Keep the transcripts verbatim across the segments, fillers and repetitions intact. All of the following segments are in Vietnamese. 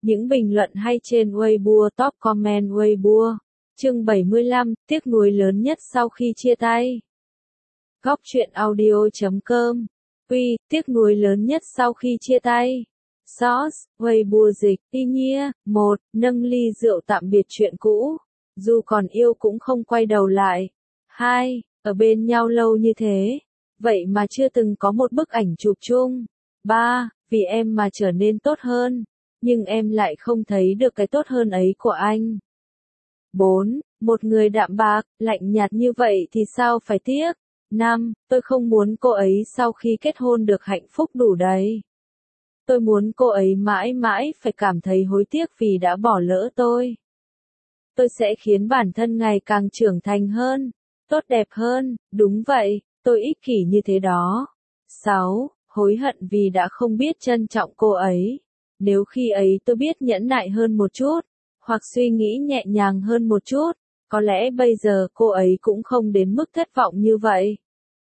Những bình luận hay trên Weibo, top comment Weibo. Chương bảy mươi lăm, tiếc nuối lớn nhất sau khi chia tay. Góc truyện audio chấm com. Quy, tiếc nuối lớn nhất sau khi chia tay. Source, Weibo dịch, y nhia, một, nâng ly rượu tạm biệt chuyện cũ. Dù còn yêu cũng không quay đầu lại. hai, ở bên nhau lâu như thế. Vậy mà chưa từng có một bức ảnh chụp chung. ba, vì em mà trở nên tốt hơn. Nhưng em lại không thấy được cái tốt hơn ấy của anh. bốn. Một người đạm bạc, lạnh nhạt như vậy thì sao phải tiếc. năm. Tôi không muốn cô ấy sau khi kết hôn được hạnh phúc đủ đầy. Tôi muốn cô ấy mãi mãi phải cảm thấy hối tiếc vì đã bỏ lỡ tôi. Tôi sẽ khiến bản thân ngày càng trưởng thành hơn, tốt đẹp hơn, đúng vậy, tôi ích kỷ như thế đó. sáu. Hối hận vì đã không biết trân trọng cô ấy. Nếu khi ấy tôi biết nhẫn nại hơn một chút, hoặc suy nghĩ nhẹ nhàng hơn một chút, có lẽ bây giờ cô ấy cũng không đến mức thất vọng như vậy.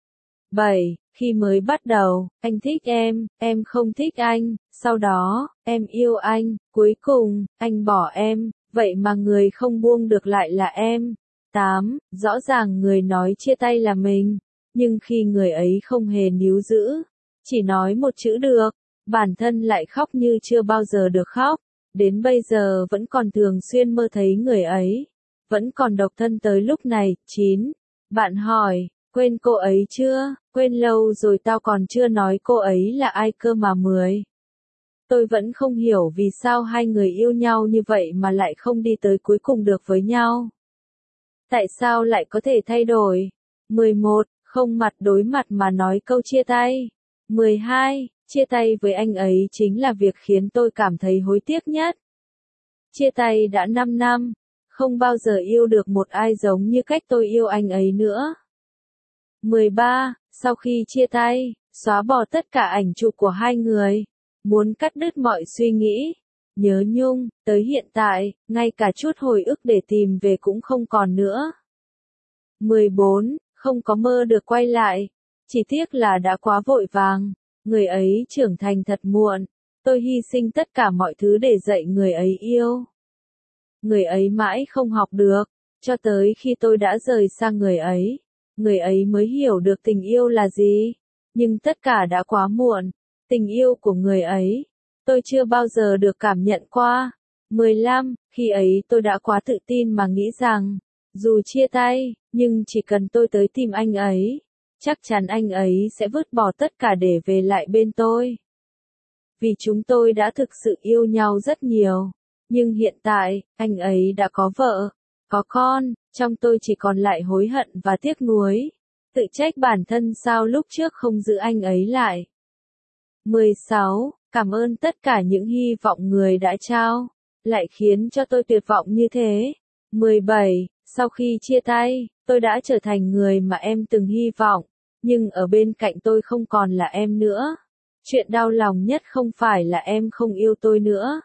bảy. Khi mới bắt đầu, anh thích em, em không thích anh, sau đó, em yêu anh, cuối cùng, anh bỏ em, vậy mà người không buông được lại là em. tám. Rõ ràng người nói chia tay là mình, nhưng khi người ấy không hề níu giữ, chỉ nói một chữ được, bản thân lại khóc như chưa bao giờ được khóc, đến bây giờ vẫn còn thường xuyên mơ thấy người ấy, vẫn còn độc thân tới lúc này. chín. Bạn hỏi, quên cô ấy chưa? Quên lâu rồi tao còn chưa nói cô ấy là ai cơ mà. mười. Tôi vẫn không hiểu vì sao hai người yêu nhau như vậy mà lại không đi tới cuối cùng được với nhau. Tại sao lại có thể thay đổi? mười một. Không mặt đối mặt mà nói câu chia tay. mười hai. Chia tay với anh ấy chính là việc khiến tôi cảm thấy hối tiếc nhất. Chia tay đã năm năm, không bao giờ yêu được một ai giống như cách tôi yêu anh ấy nữa. mười ba. Sau khi chia tay, xóa bỏ tất cả ảnh chụp của hai người, muốn cắt đứt mọi suy nghĩ, nhớ nhung, tới hiện tại, ngay cả chút hồi ức để tìm về cũng không còn nữa. mười bốn. Không có mơ được quay lại, chỉ tiếc là đã quá vội vàng. Người ấy trưởng thành thật muộn, tôi hy sinh tất cả mọi thứ để dạy người ấy yêu. Người ấy mãi không học được, cho tới khi tôi đã rời xa người ấy, người ấy mới hiểu được tình yêu là gì. Nhưng tất cả đã quá muộn, tình yêu của người ấy, tôi chưa bao giờ được cảm nhận qua. mười lăm. Khi ấy tôi đã quá tự tin mà nghĩ rằng, dù chia tay, nhưng chỉ cần tôi tới tìm anh ấy, chắc chắn anh ấy sẽ vứt bỏ tất cả để về lại bên tôi. Vì chúng tôi đã thực sự yêu nhau rất nhiều. Nhưng hiện tại, anh ấy đã có vợ, có con, trong tôi chỉ còn lại hối hận và tiếc nuối. Tự trách bản thân sao lúc trước không giữ anh ấy lại. mười sáu. Cảm ơn tất cả những hy vọng người đã trao, lại khiến cho tôi tuyệt vọng như thế. mười bảy. Sau khi chia tay, tôi đã trở thành người mà em từng hy vọng, nhưng ở bên cạnh tôi không còn là em nữa. Chuyện đau lòng nhất không phải là em không yêu tôi nữa,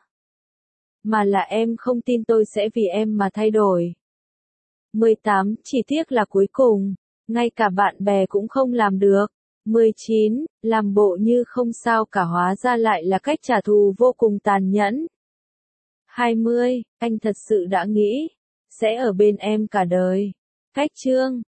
mà là em không tin tôi sẽ vì em mà thay đổi. mười tám. Chỉ tiếc là cuối cùng, ngay cả bạn bè cũng không làm được. mười chín. Làm bộ như không sao cả hóa ra lại là cách trả thù vô cùng tàn nhẫn. hai mươi. Anh thật sự đã nghĩ sẽ ở bên em cả đời. Cách chương